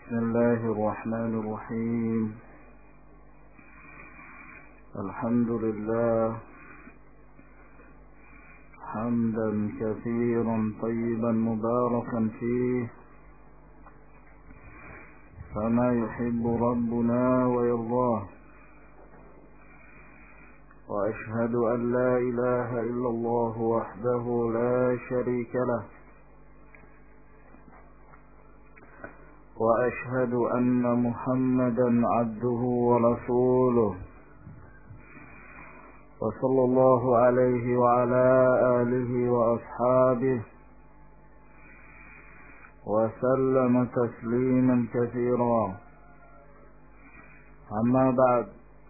بسم الله الرحمن الرحيم. الحمد لله حمدا كثيرا طيبا مباركا فيه كما يحب ربنا ويرضاه، وأشهد أن لا إله إلا الله وحده لا شريك له، وأشهد أن محمدا عبده ورسوله، وصلى الله عليه وعلى آله وأصحابه وسلم تسليما كثيرا. أما بعد،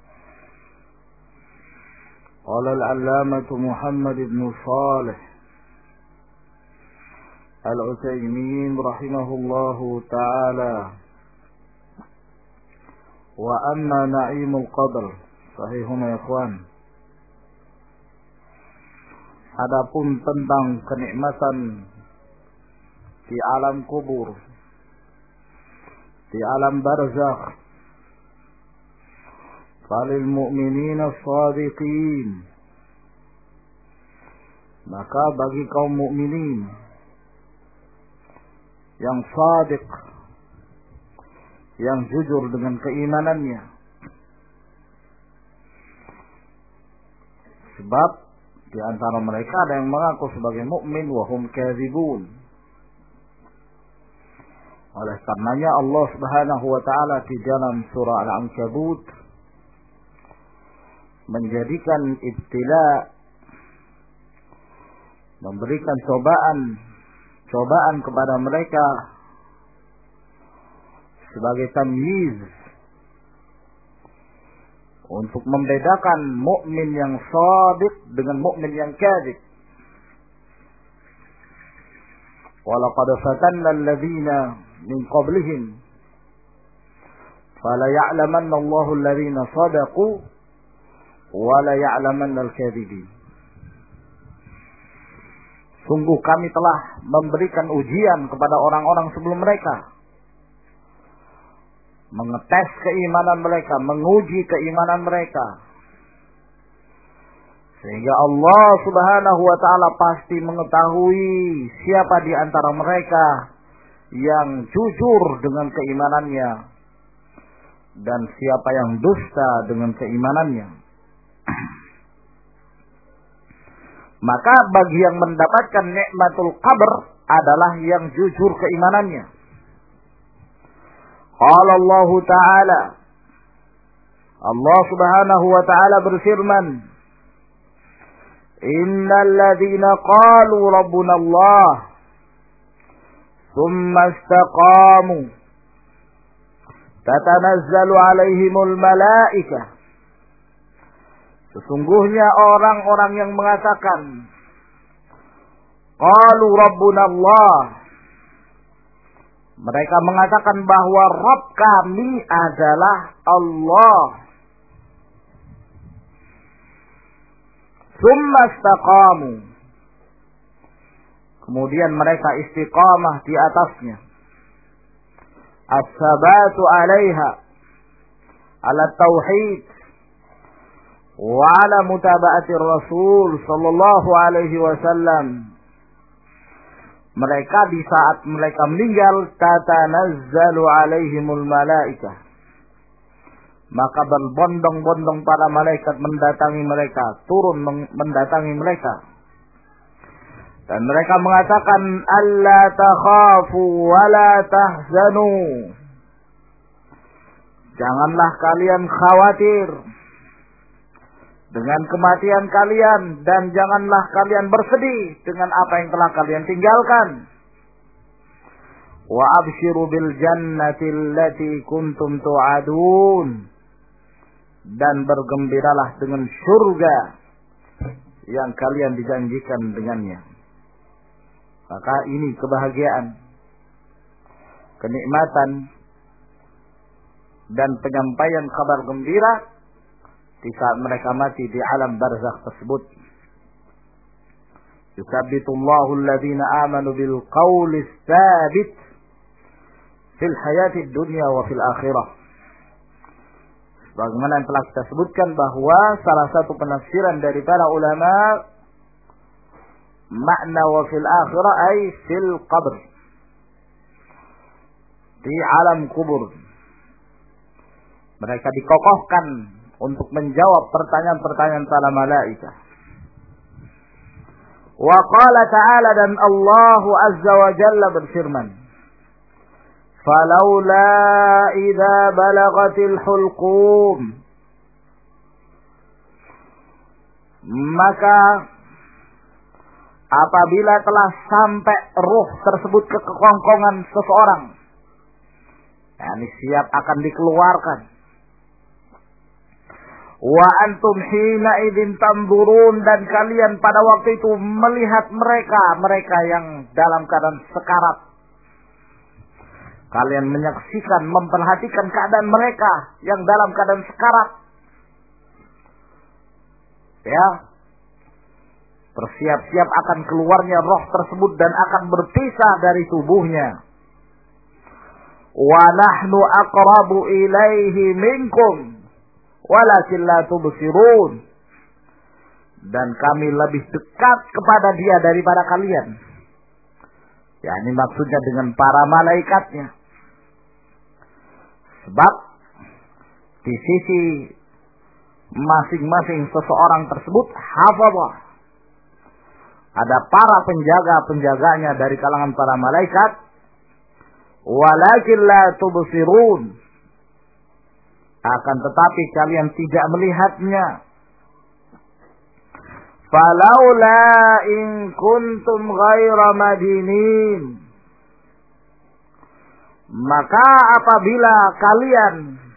قال العلامة محمد بن صالح العثيمين رحمه الله تعالى: وأما نعيم القبر. Sahihuna ya ikhwan. Adapun tentang kenikmatan di alam kubur, di alam barzakh, falil mu'minina shadiqin, maka bagi kaum mukminin yang shadiq, yang jujur dengan keimanannya. Sebab di antara mereka ada yang mengaku sebagai mukmin wa hum kadzibun. Oleh karenanya Allah Subhanahu wa taala di dalam surah Al-Ankabut menjadikan ibtila, memberikan cobaan kepada mereka sebagai tamyiz untuk membedakan mukmin yang shadiq dengan mukmin yang kadzib. Walaqad fatanna alladhina min qablihim fala ya'lamanna Allahu alladhina shadaqu wa la ya'lamanna al-kadzibin. Sungguh kami telah memberikan ujian kepada orang-orang sebelum mereka, mengetes keimanan mereka, menguji keimanan mereka, sehingga Allah Subhanahu wa taala pasti mengetahui siapa di antara mereka yang jujur dengan keimanannya dan siapa yang dusta dengan keimanannya. Maka bagi yang mendapatkan nikmatul qabr adalah yang jujur keimanannya. Qala Allah Ta'ala, Allah Subhanahu wa taala berfirman, Innal ladzina qalu rabbuna Allah thumma istaqamu tatanazzalu alaihimul malaikah. Sesungguhnya orang-orang yang mengatakan qalu rabbuna Allah, mereka mengatakan bahwa Rabb kami adalah Allah. Tsumma istaqamu, kemudian mereka istiqamah di atasnya. As-sabatu 'alaiha, ala tauhid wa 'ala mutaba'ati Rasul sallallahu alaihi wasallam. Mereka di saat mereka meninggal, tatanazzalu alaihimul malaikah, maka berbondong-bondong para malaikat mendatangi mereka, turun mendatangi mereka, dan mereka mengatakan alla takhafu wa la tahzanu, janganlah kalian khawatir dengan kematian kalian, dan janganlah kalian bersedih dengan apa yang telah kalian tinggalkan. Wa abshiru bil jannati allati kuntum tu'adun, dan bergembiralah dengan surga yang kalian dijanjikan dengannya. Maka ini kebahagiaan, kenikmatan, dan penyampaian kabar gembira di saat mereka mati di alam barzakh tersebut. Yusabbitullahu alladhina amanu bil qawli tsabit fil hayati dunya wa fil akhirah. Bagaimana yang telah kita sebutkan bahwa salah satu penafsiran dari para ulama makna wa fil akhirah ay fil qabr, di alam kubur. Mereka dikokohkan untuk menjawab pertanyaan-pertanyaan para malaikat. Wa qala ta'ala, dan Allah azza wa jalla berfirman, falaula idza balagatil hulqum, maka apabila telah sampai ruh tersebut ke kerongkongan seseorang, yakni siap akan dikeluarkan, wa antum hina idzin tanzurun, dan kalian pada waktu itu melihat mereka yang dalam keadaan sekarat. Kalian menyaksikan, memperhatikan keadaan mereka yang dalam keadaan sekarat. Ya, bersiap-siap akan keluarnya roh tersebut dan akan berpisah dari tubuhnya. Wa nahnu aqrabu ilaihi minkum walakin la tubsirun, dan kami lebih dekat kepada dia daripada kalian. Ya, ini maksudnya dengan para malaikatnya. Sebab di sisi masing-masing seseorang tersebut hafazah, ada para penjaga-penjaganya dari kalangan para malaikat. Walakin la tubsirun, akan tetapi kalian tidak melihatnya. Falaula in kuntum ghaira madinin, maka apabila kalian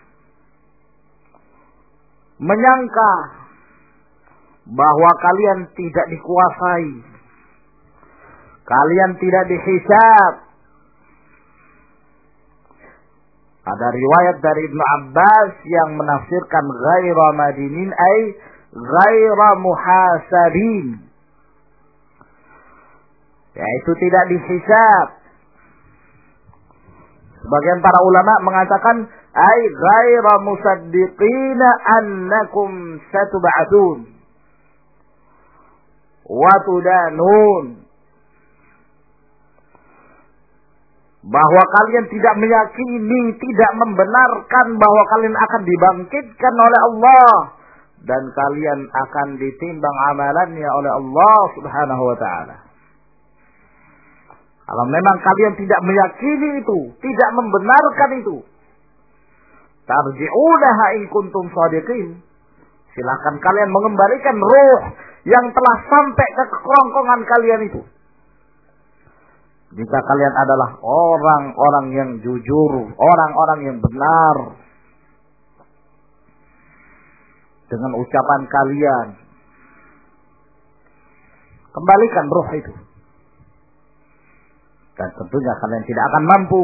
menyangka bahwa kalian tidak dikuasai, kalian tidak dihisab. Ada riwayat dari Ibnu Abbas yang menafsirkan ghaira madinin ay ghaira muhasabin, yaitu tidak dihisab. Sebagian para ulama mengatakan ay ghaira musaddiqina annakum satub'atun wa tudanun, bahwa kalian tidak meyakini, tidak membenarkan bahwa kalian akan dibangkitkan oleh Allah dan kalian akan ditimbang amalannya oleh Allah Subhanahu wa taala. Kalau memang kalian tidak meyakini itu, tidak membenarkan itu, tarji'unaha in kuntum shadiqin, silakan kalian mengembalikan ruh yang telah sampai ke kerongkongan kalian itu, jika kalian adalah orang-orang yang jujur, orang-orang yang benar dengan ucapan kalian. Kembalikan ruh itu. Dan tentunya kalian tidak akan mampu.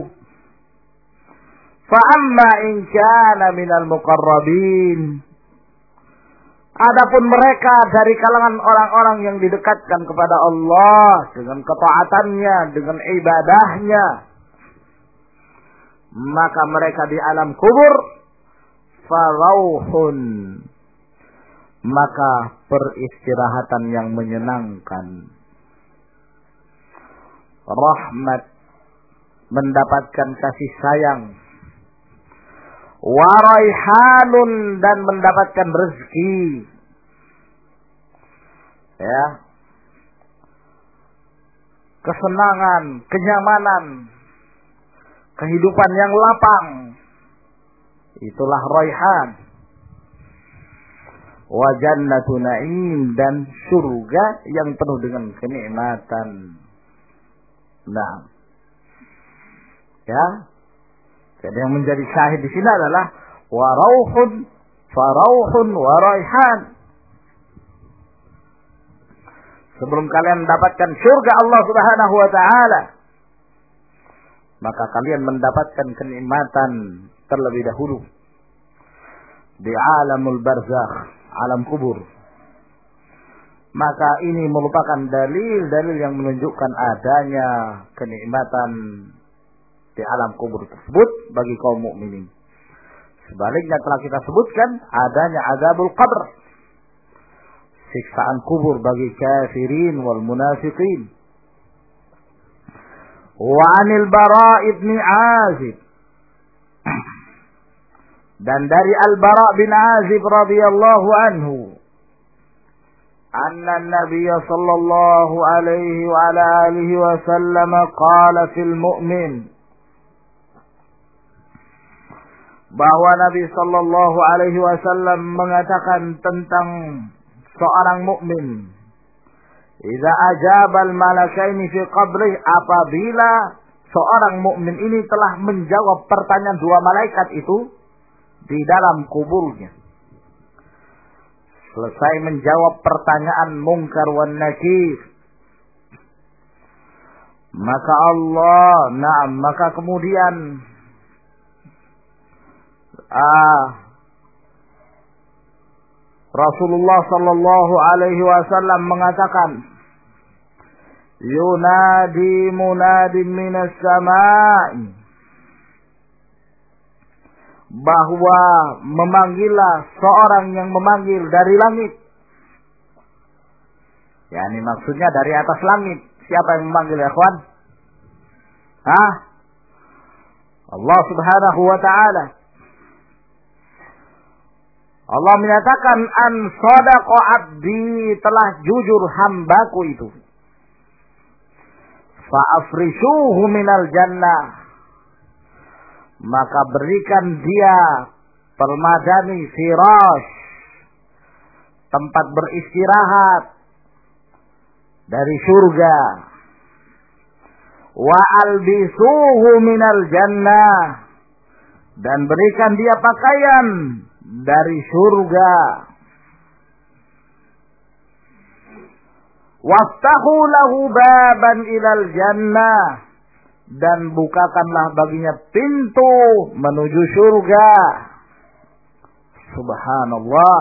Fa amma in kana minal muqarrabin, adapun mereka dari kalangan orang-orang yang didekatkan kepada Allah dengan ketaatannya, dengan ibadahnya, maka mereka di alam kubur farauhun, maka peristirahatan yang menyenangkan, rahmat, mendapatkan kasih sayang, waraihanun, dan mendapatkan rezeki, ya, kesenangan, kenyamanan, kehidupan yang lapang, itulah raihan. Wa jannatu na'im, dan surga yang penuh dengan kenikmatan. Nah, ya, jadi yang menjadi syahid di sini adalah warauhun, farauhun, waraihan. Sebelum kalian mendapatkan surga Allah Subhanahu wa taala, maka kalian mendapatkan kenikmatan terlebih dahulu di alamul barzakh, alam kubur. Maka ini merupakan dalil-dalil yang menunjukkan adanya kenikmatan di alam kubur tersebut bagi kaum mukminin. Sebaliknya telah kita sebutkan adanya azabul qabr, siksaan kubur bagi kafirin wal munafiqin. Wa 'anil Bara' ibn Azib, dan dari Al-Bara' bin Azib radhiyallahu anhu, anna an-nabiy sallallahu alaihi wa ala alihi wa sallam qala fil mu'min, bahwa Nabi sallallahu alaihi wasallam mengatakan tentang seorang mukmin, idza ajabal malakaini fi qabrih, apabila seorang mukmin ini telah menjawab pertanyaan dua malaikat itu di dalam kuburnya, selesai menjawab pertanyaan Munkar wan Nakir, maka kemudian Rasulullah sallallahu alaihi wasallam mengatakan, yunadi munadin minas sama'i, bahwa memanggillah seorang yang memanggil dari langit. Yani maksudnya dari atas langit. Siapa yang memanggil, ya ikhwan? Allah Subhanahu wa ta'ala. Allah menyatakan, an sadaqa abdi, telah jujur hambaku itu. Fa'afrishuhu minal jannah, maka berikan dia permadani firash, tempat beristirahat dari surga. Wa albisuhu minal jannah, dan berikan dia pakaian dari surga. Waftahu lahu baban ilal jannah, dan bukakanlah baginya pintu menuju surga. Subhanallah,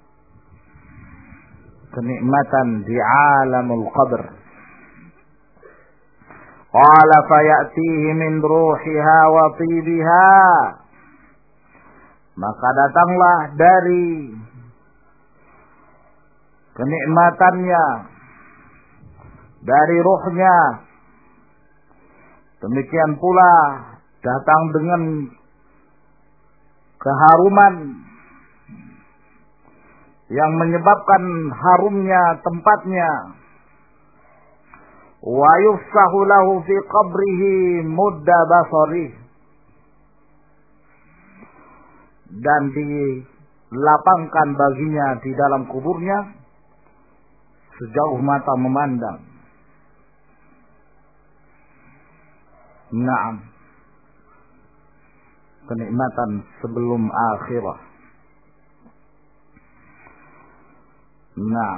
kenikmatan di alamul qabr. Qala fayatihi min ruhiha wa tibiha, maka datanglah dari kenikmatannya, dari ruhnya, demikian pula datang dengan keharuman yang menyebabkan harumnya tempatnya. Wa yufsahu lahu fi qabrihi mudda basarih, dan dilapangkan baginya di dalam kuburnya sejauh mata memandang. Naam, kenikmatan sebelum akhirah. Naam,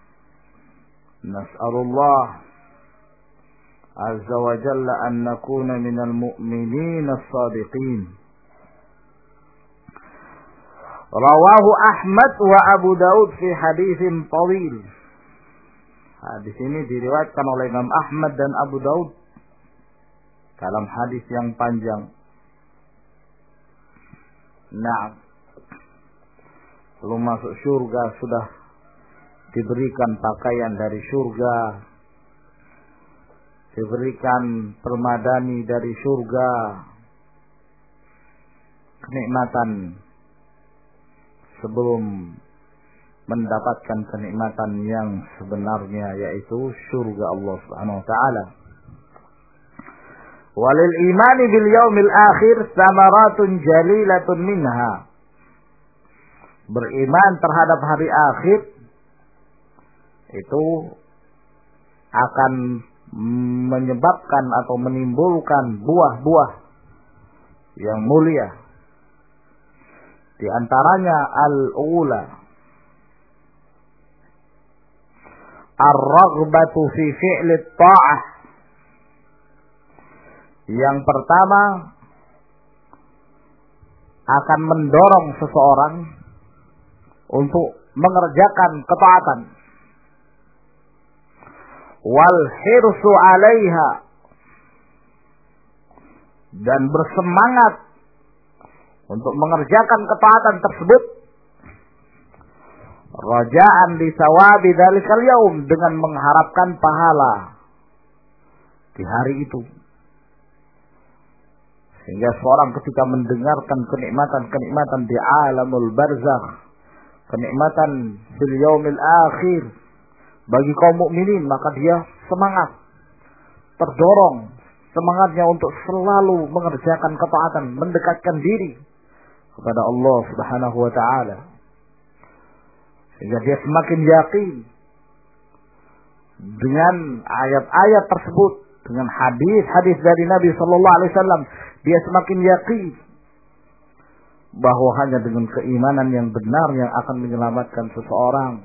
nas'alullah azza wa jalla an nakuna minal mu'minin as-sadiqin. Rawahu Ahmad wa Abu Daud fi haditsin tawil. Hadis ini diriwayatkan oleh Imam Ahmad dan Abu Daud dalam hadis yang panjang. Nah, belum masuk surga sudah diberikan pakaian dari surga, diberikan permadani dari surga. Kenikmatan sebelum mendapatkan kenikmatan yang sebenarnya, yaitu surga Allah Subhanahu wa taala. Walil imani bil yaumil akhir samaratun jalilatun minha. Beriman terhadap hari akhir itu akan menyebabkan atau menimbulkan buah-buah yang mulia. Di antaranya al-ula ar-raghbatu fi fi'li ta'ah. Yang pertama, akan mendorong seseorang untuk mengerjakan ketaatan. Wal hirsu 'alaiha, dan bersemangat untuk mengerjakan ketaatan tersebut, raja'an li sawabi dzalikal yaum, dengan mengharapkan pahala di hari itu. Sehingga seorang ketika mendengarkan kenikmatan-kenikmatan di alamul barzakh, kenikmatan fil yaumil akhir bagi kaum mukminin, maka dia semangat, terdorong semangatnya untuk selalu mengerjakan ketaatan, mendekatkan diri kepada Allah Subhanahu wa taala. Sehingga dia semakin yakin dengan ayat-ayat tersebut, dengan hadis-hadis dari Nabi sallallahu alaihi wasallam, dia semakin yakin bahwa hanya dengan keimanan yang benar yang akan menyelamatkan seseorang.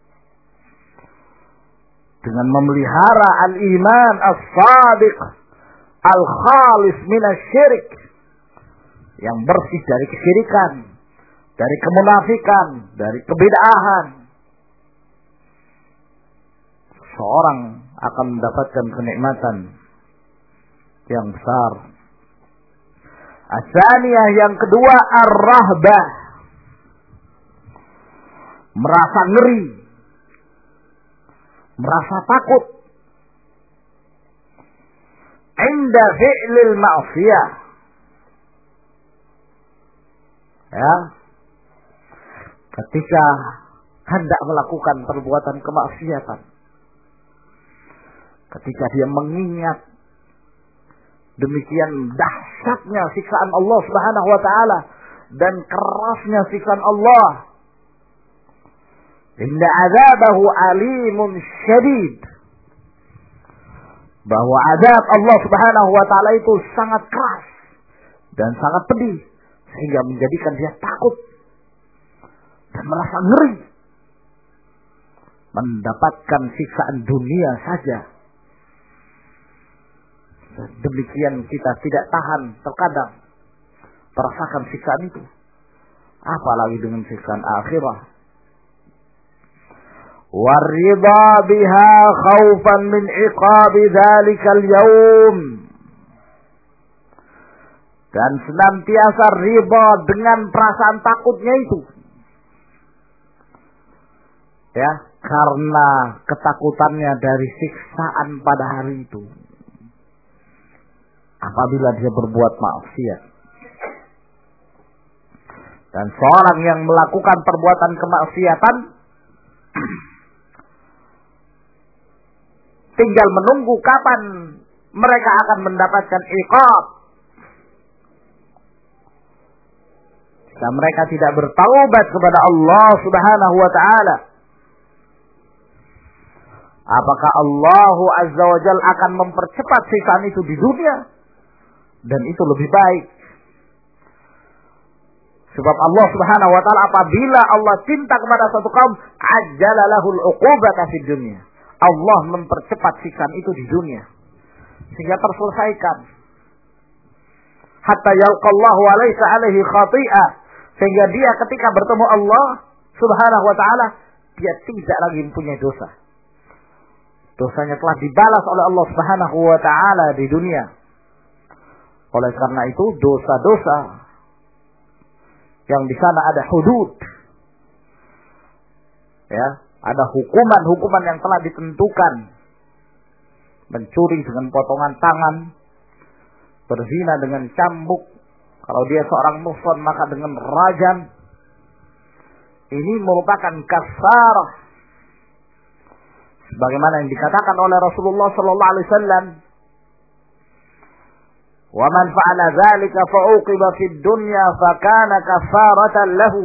Dengan memelihara al-iman as-sadiq al-khalis minasyirik, yang bersih dari kesyirikan, dari kemunafikan, dari kebid'ahan, seorang akan mendapatkan kenikmatan yang besar. As-saniyah, yang kedua, ar-rahbah, merasa ngeri, merasa takut inda fi'lil ma'siyah, ya, ketika hendak melakukan perbuatan kemaksiatan, ketika dia mengingat demikian dahsyatnya siksaan Allah Subhanahu wa taala dan kerasnya siksaan Allah, inna azabahu alimun syadid, bahwa azab Allah Subhanahu wa taala itu sangat keras dan sangat pedih, sehingga menjadikan dia takut dan merasa ngeri mendapatkan siksaan dunia saja. Demikian kita tidak tahan terkadang merasakan siksaan itu, apalagi dengan siksaan akhirah. Warida biha khaufan min iqabi dzalikal yaum, dan senantiasa riba dengan perasaan takutnya itu, ya, karena ketakutannya dari siksaan pada hari itu apabila dia berbuat maksiat. Dan seorang yang melakukan perbuatan kemaksiatan tinggal menunggu kapan mereka akan mendapatkan iqab. Jika mereka tidak bertaubat kepada Allah Subhanahu wa taala, apakah Allah Azza wa Jalla akan mempercepat siksaan itu di dunia? Dan itu lebih baik. Sebab Allah Subhanahu wa taala apabila Allah cinta kepada suatu kaum, ajjala lahul uqubata fid dunya. Allah mempercepat siksaan itu di dunia sehingga terselesaikan. Hatta yalqallahu wa laysa alaihi khati'ah, sehingga dia ketika bertemu Allah Subhanahu wa taala, dia tidak lagi mempunyai dosa. Dosanya telah dibalas oleh Allah Subhanahu wa taala di dunia. Oleh karena itu dosa-dosa yang di sana ada hudud, ya, ada hukuman-hukuman yang telah ditentukan. Mencuri dengan potongan tangan, berzina dengan cambuk, kalau dia seorang muhsan maka dengan rajam. Ini merupakan kafarah, sebagaimana yang dikatakan oleh Rasulullah sallallahu alaihi wasallam, "Wa man fa'ala dzalika fa'uqiba fid dunya fa kana kafaratan lahu."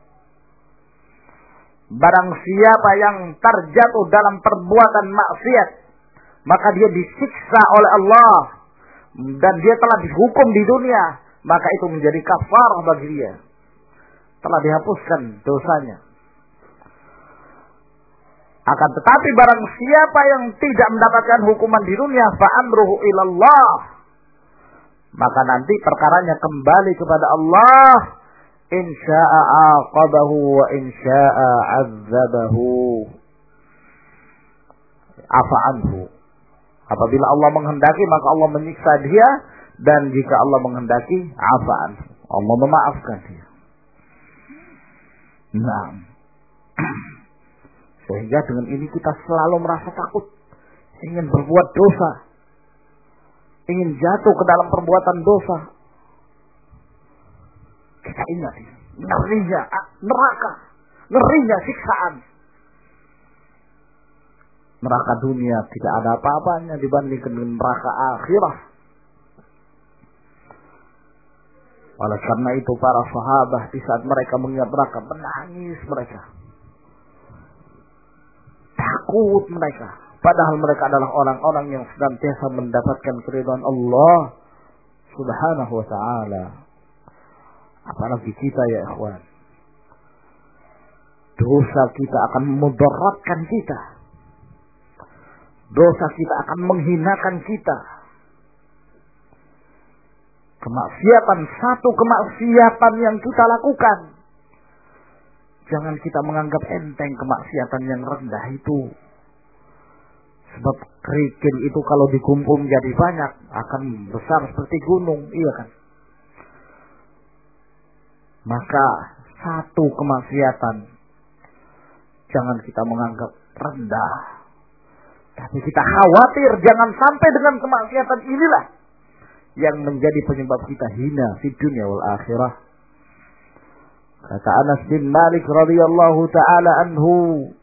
Barang siapa yang terjatuh dalam perbuatan maksiat, maka dia disiksa oleh Allah dan dia telah dihukum di dunia, maka itu menjadi kafarah bagi dia. Telah dihapuskan dosanya. Akan tetapi barang siapa yang tidak mendapatkan hukuman di dunia, fa amruhu ilallah, maka nanti perkaranya kembali kepada Allah. In sya'a aqabahu wa in sya'a azzabahu. Afa anhu. Apabila Allah menghendaki maka Allah menyiksa dia, Dan jika Allah menghendaki, afaan, Allah memaafkan dia. Nah, sehingga dengan ini kita selalu merasa takut, ingin berbuat dosa, ingin jatuh ke dalam perbuatan dosa. Kita ingat ngerinya neraka, ngerinya siksaan. Neraka dunia tidak ada apa-apanya dibandingkan dengan neraka akhirat. Oleh karena itu para sahabat di saat mereka mengingat neraka, menangis mereka. Takut mereka. Padahal mereka adalah orang-orang yang senantiasa mendapatkan keridhaan Allah Subhanahu wa ta'ala. Apalagi kita ya ikhwan. Dosa kita akan memudaratkan kita. Dosa kita akan menghinakan kita. Kemaksiatan, satu kemaksiatan yang kita lakukan. Jangan kita menganggap enteng kemaksiatan yang rendah itu. Sebab kerikil itu kalau dikumpul menjadi banyak, akan besar seperti gunung, iya kan? Maka satu kemaksiatan jangan kita menganggap rendah. Tapi kita khawatir jangan sampai dengan kemaksiatan inilah yang menjadi penyebab kita hina di dunia wal akhirah. Kata Anas bin Malik radhiyallahu taala anhu,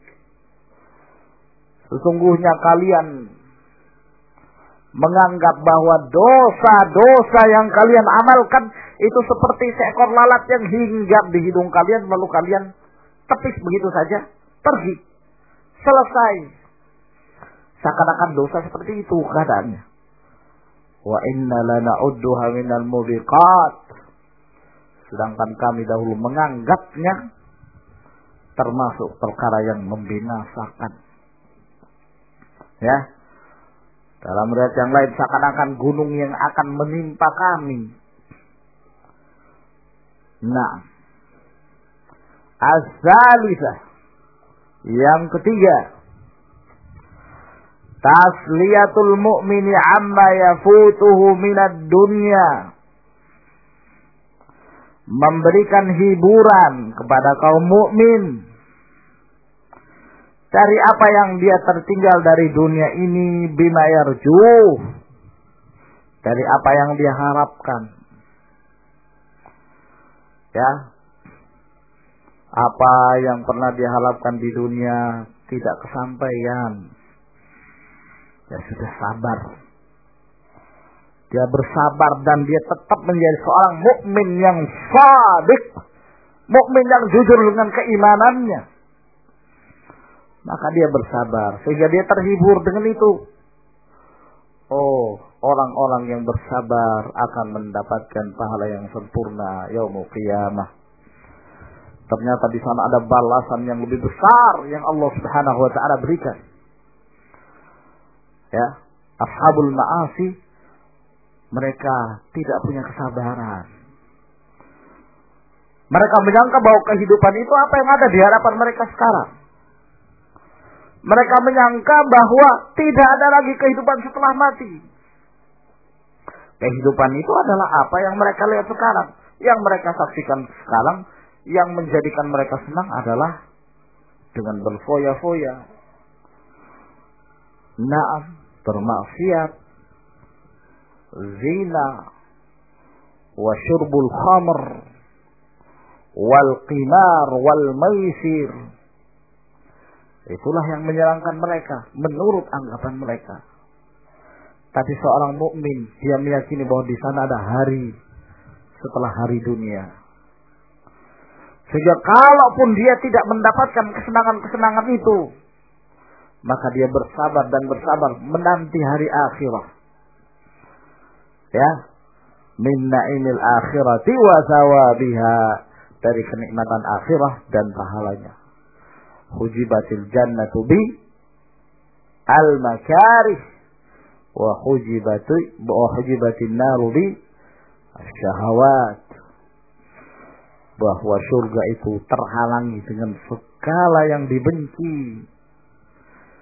sesungguhnya kalian menganggap bahwa dosa-dosa yang kalian amalkan itu seperti seekor lalat yang hinggap di hidung kalian, lalu kalian tepis begitu saja, pergi, selesai. Seakan-akan dosa seperti itu keadaannya. Wa inna lana'udduha minal mubiqat. Sedangkan kami dahulu menganggapnya termasuk perkara yang membinasakan. Ya. Dalam riwayat yang lain seakan-akan gunung yang akan menimpa kami. Nah. As-salisah. Yang ketiga. Tasliyatul mu'mini amma yafutuhu minad dunya. Memberikan hiburan kepada kaum mukmin dari apa yang dia tertinggal dari dunia ini, bima yarjuh, dari apa yang dia harapkan. Ya. Apa yang pernah dia harapkan di dunia tidak kesampaian. Ya sudah sabar. Dia bersabar dan dia tetap menjadi seorang mukmin yang shadiq, mukmin yang jujur dengan keimanannya. Maka dia bersabar sehingga dia terhibur dengan itu. Oh, orang-orang yang bersabar akan mendapatkan pahala yang sempurna yaumul qiyamah. Ternyata di sana ada balasan yang lebih besar yang Allah Subhanahu wa taala berikan. Ya, ashabul ma'asi, mereka tidak punya kesabaran. Mereka menyangka bahwa kehidupan itu apa yang ada di hadapan mereka sekarang. Mereka menyangka bahwa tidak ada lagi kehidupan setelah mati. Kehidupan itu adalah apa yang mereka lihat sekarang, yang mereka saksikan sekarang, yang menjadikan mereka senang adalah dengan berfoya-foya. Naam, bermaksiat, zina, wa syurbul khamr, wal qimar, wal maisir. Itulah yang menyerangkan mereka menurut anggapan mereka. Tapi seorang mukmin dia meyakini bahwa di sana ada hari setelah hari dunia. Sehingga kalaupun dia tidak mendapatkan kesenangan-kesenangan itu, maka dia bersabar dan bersabar menanti hari akhirat. Ya, min na'imil akhirati wa thawabiha, dari kenikmatan akhirah dan pahalanya. Hujibatil jannatu bi al-makarih wa hujibatin naru bi syahawat. Bahwa surga itu terhalangi dengan segala yang dibenci.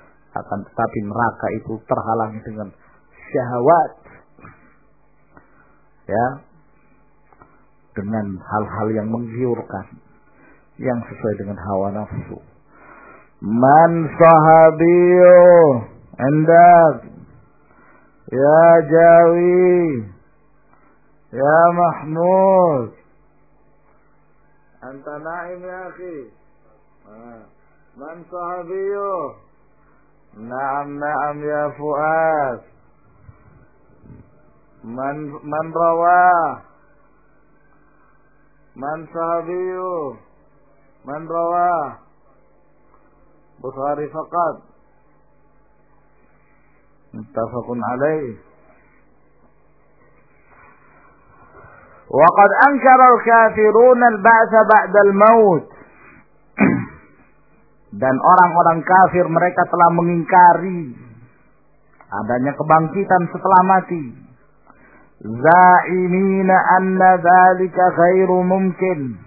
Akan tetapi neraka itu terhalangi dengan syahwat. ya, dengan hal-hal yang menggiurkan, yang sesuai dengan hawa nafsu. Man sahabiyo endak, ya Jawi, ya Mahmud, anta naim ya akhi. Man sahabiyo, na'am ya Fuad. Man rawah, man sahabiyu, man rawah. Bukhari faqat, muttafaqun alaih. Wa qad ankara al-kafirun al-ba'tsa ba'da al-maut. Dan orang-orang kafir mereka telah mengingkari adanya kebangkitan setelah mati. Za'imina anna dzalika ghairu mumkin.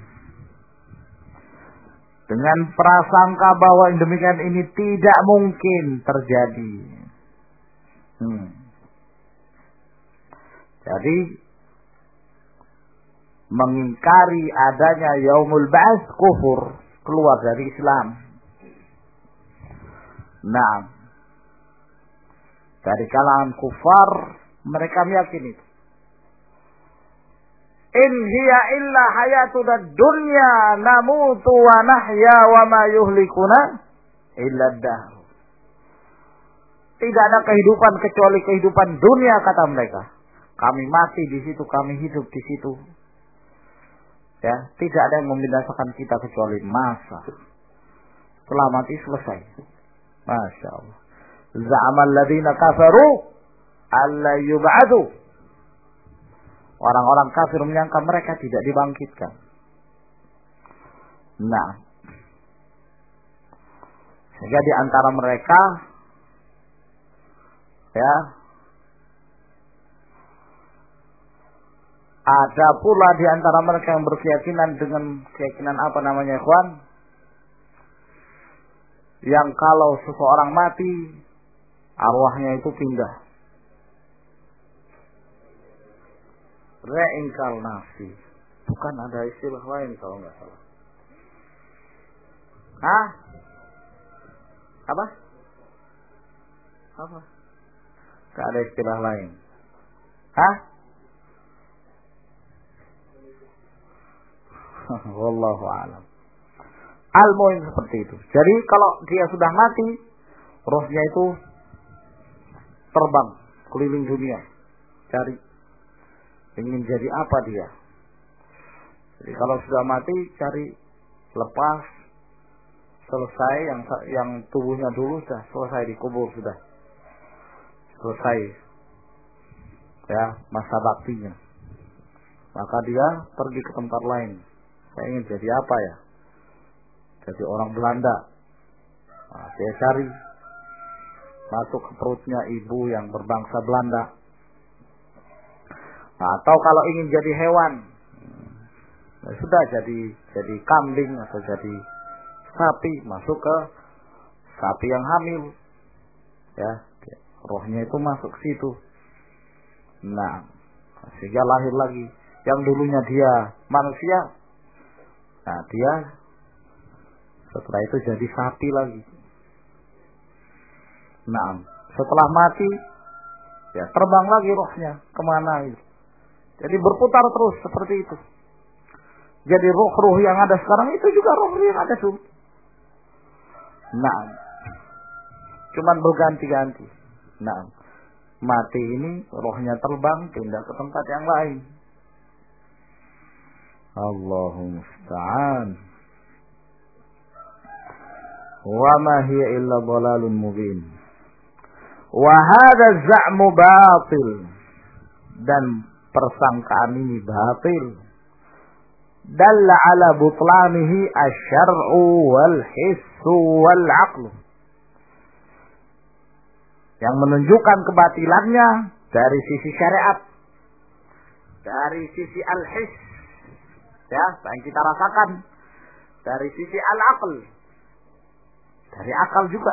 Dengan prasangka bahwa yang demikian ini tidak mungkin terjadi. Jadi mengingkari adanya yaumul ba'ats kufur, keluar dari Islam. Nah, dari kalangan kufar mereka meyakini itu. In hiya illa hayatuna dunya namutu wa nahya wa ma yuhlikuna illa dahr. Tidak ada kehidupan kecuali kehidupan dunia, kata mereka. Kami mati di situ, kami hidup di situ. Ya, tidak ada yang membinasakan kita kecuali masa. Setelah mati selesai. Masya Allah. Za'amal ladina kafaru alla yub'adu. Orang-orang kafir menyangka mereka tidak dibangkitkan. Nah, sehingga di antara mereka, ya, ada pula di antara mereka yang berkeyakinan dengan keyakinan apa namanya, ikhwan? Yang kalau seseorang mati, arwahnya itu pindah. Reinkarnasi. Bukan, ada istilah lain kalau nggak salah. Hah? Apa? Nggak ada istilah lain. Hah? Wallahu a'lam. Al-mu'in seperti itu. Jadi kalau dia sudah mati, rohnya itu terbang keliling dunia, cari ingin jadi apa dia. Jadi kalau sudah mati, cari lepas, selesai yang tubuhnya dulu sudah selesai dikubur, sudah selesai ya masa baktinya. Maka dia pergi ke tempat lain. Saya ingin jadi apa ya? Jadi orang Belanda. Nah, dia cari, masuk ke perutnya ibu yang berbangsa Belanda. Nah, atau kalau ingin jadi hewan, nah, sudah jadi kambing atau jadi sapi, masuk ke sapi yang hamil, ya, rohnya itu masuk ke situ. Nah, sehingga lahir lagi. Yang dulunya dia manusia, nah dia setelah itu jadi sapi lagi. Nah, setelah mati, ya terbang lagi rohnya kemana itu. Jadi berputar terus seperti itu. Jadi roh-roh yang ada sekarang itu juga roh yang ada tuh. Nah, cuman berganti-ganti. Nah, mati ini rohnya terbang pindah ke tempat yang lain. Allahumma musta'an. Wa ma hiya illa dhalalun mubin. Wa hadha za'mu batil. Dan persangkaan ini batil. Dalla ala butlanihi asy-syar'u wal hissu wal 'aqlu. Yang menunjukkan kebatilannya dari sisi syariat, dari sisi al-hiss, ya, yang kita rasakan, dari sisi al-aql, dari akal juga.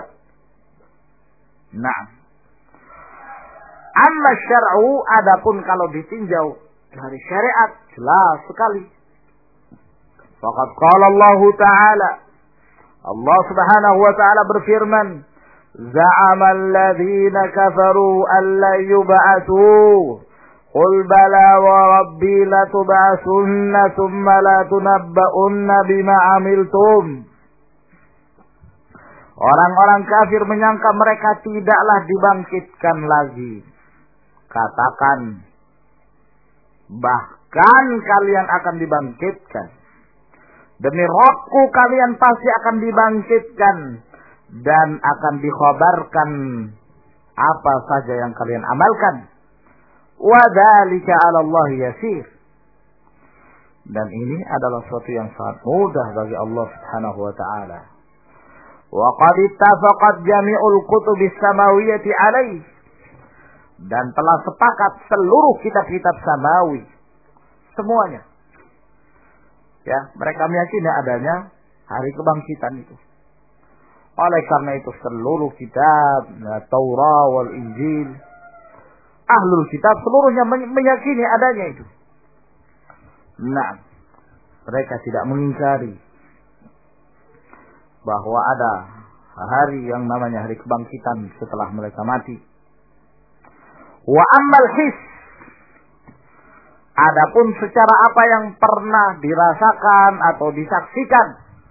Nah, amma syar'u, adapun kalau ditinjau hari syariat, jelas sekali. Faqad qala Allah Ta'ala, Allah Subhanahu wa Ta'ala berfirman, za'ama alladhina kafaru an la yub'atsu qul bala wa rabbi latub'atsunna thumma la tunabba'unna bima 'amiltum. Orang-orang kafir menyangka mereka tidaklah dibangkitkan lagi. Katakan, bahkan kalian akan dibangkitkan. Demi Rabbku kalian pasti akan dibangkitkan dan akan dikhabarkan apa saja yang kalian amalkan. Wa dzalika 'ala Allah yasir. Dan ini adalah sesuatu yang sangat mudah bagi Allah Subhanahu wa taala. Wa qad ittafaqat jami'ul kutubis samawiyyati 'alaihi. Dan telah sepakat seluruh kitab-kitab samawi semuanya. Ya, mereka meyakini adanya hari kebangkitan itu. Oleh karena itu seluruh kitab, Taurat wal Injil, ahlul kitab seluruhnya meyakini adanya itu. Nah, mereka tidak mengingkari bahwa ada hari yang namanya hari kebangkitan setelah mereka mati. Wa ammal his, adapun secara apa yang pernah dirasakan atau disaksikan,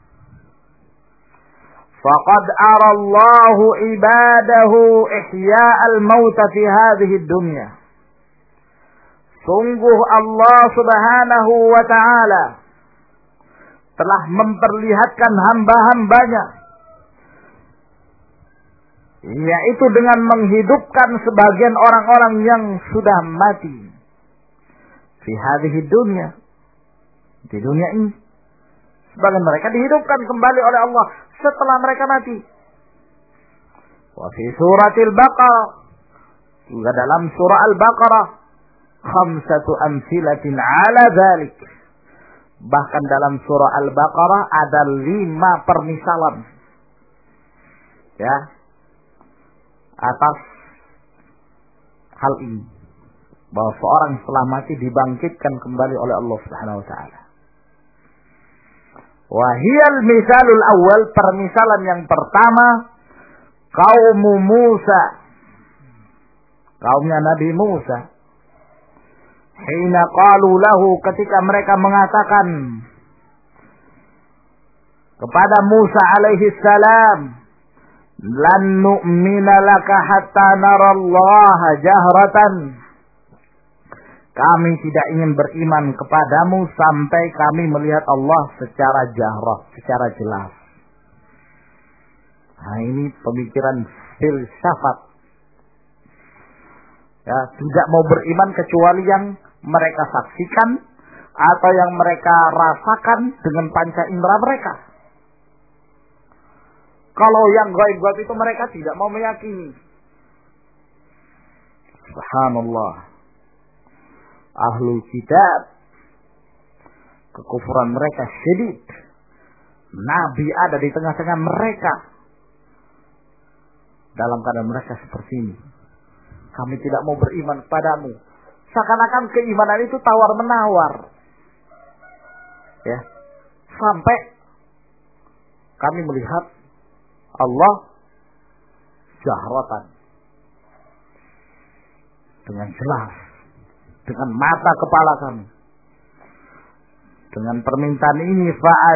faqad arallahu ibadahu ihya'al mauta fi hadhihi dunya. Sungguh Allah Subhanahu wa taala telah memperlihatkan hamba-hambanya, yaitu dengan menghidupkan sebagian orang-orang yang sudah mati. Fi hadhihi dunya, di dunia ini, sebagian mereka dihidupkan kembali oleh Allah setelah mereka mati. Wa fi suratil Baqarah, juga dalam surah Al-Baqarah, khamsatu amsilatin ala dzalik. Bahkan dalam surah Al-Baqarah ada 5 permisalan, ya, atas hal ini, bahwa seorang setelah mati dibangkitkan kembali oleh Allah Subhanahu wa taala. Wa hiyal misalul awal, permisalan yang pertama, kaum Musa, kaumnya Nabi Musa. Hina qalu lahu, ketika mereka mengatakan kepada Musa alaihi salam, lan nu'mina laka hatta narallaha jahratan. Kami tidak ingin beriman kepadamu sampai kami melihat Allah secara jahrah, secara jelas. Nah, ini pemikiran filsafat. Ya, tidak mau beriman kecuali yang mereka saksikan atau yang mereka rasakan dengan panca indera mereka. Kalau yang gaib-gaib itu mereka tidak mau meyakini. Subhanallah. Ahlul kitab, kekufuran mereka syedid. Nabi ada di tengah-tengah mereka. Dalam keadaan mereka seperti ini, kami tidak mau beriman kepadamu. Seakan-akan keimanan itu tawar-menawar. Ya. Sampai kami melihat Allah jahratan, dengan jelas, dengan mata kepala kami. Dengan permintaan ini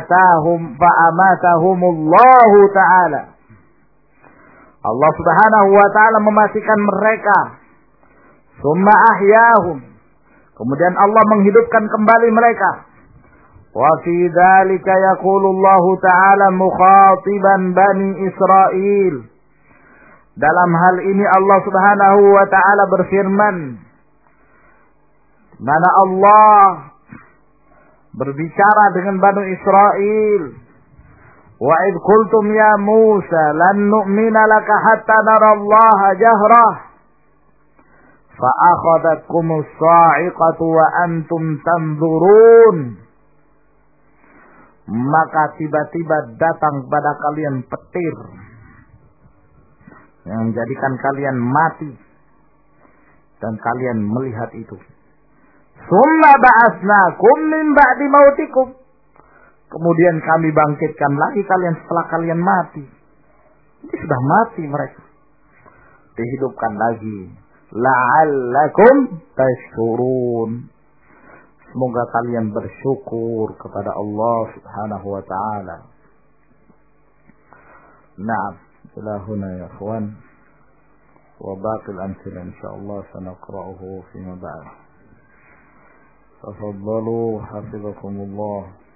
fa'amatahumullahu ta'ala. Allah Subhanahu wa ta'ala mematikan mereka. Summa ahyahum. Kemudian Allah menghidupkan kembali mereka. Wa fi dzalika yaqulullahu ta'ala mukhatiban bani Israil. Dalam hal ini Allah Subhanahu wa ta'ala berfirman, mana Allah berbicara dengan Bani Israel. Wa id qultum ya Musa lan nu'mina laka hatta narallaha jahrah fa akhadhatkumus sa'iqatu wa antum tanzurun. Maka tiba-tiba datang kepada kalian petir yang menjadikan kalian mati dan kalian melihat itu. Summa ba'atsnakum min ba'di mautikum. Kemudian kami bangkitkan lagi kalian setelah kalian mati. Ini sudah mati mereka. Dihidupkan lagi. La'allakum tashkurun. Semoga kalian bersyukur kepada Allah Subhanahu wa taala. Naam, ila huna ya ikhwan. Wa baqi al-amthila insyaallah sanaqra'uhu fima ba'd. Tafaddalu hafizakumullah.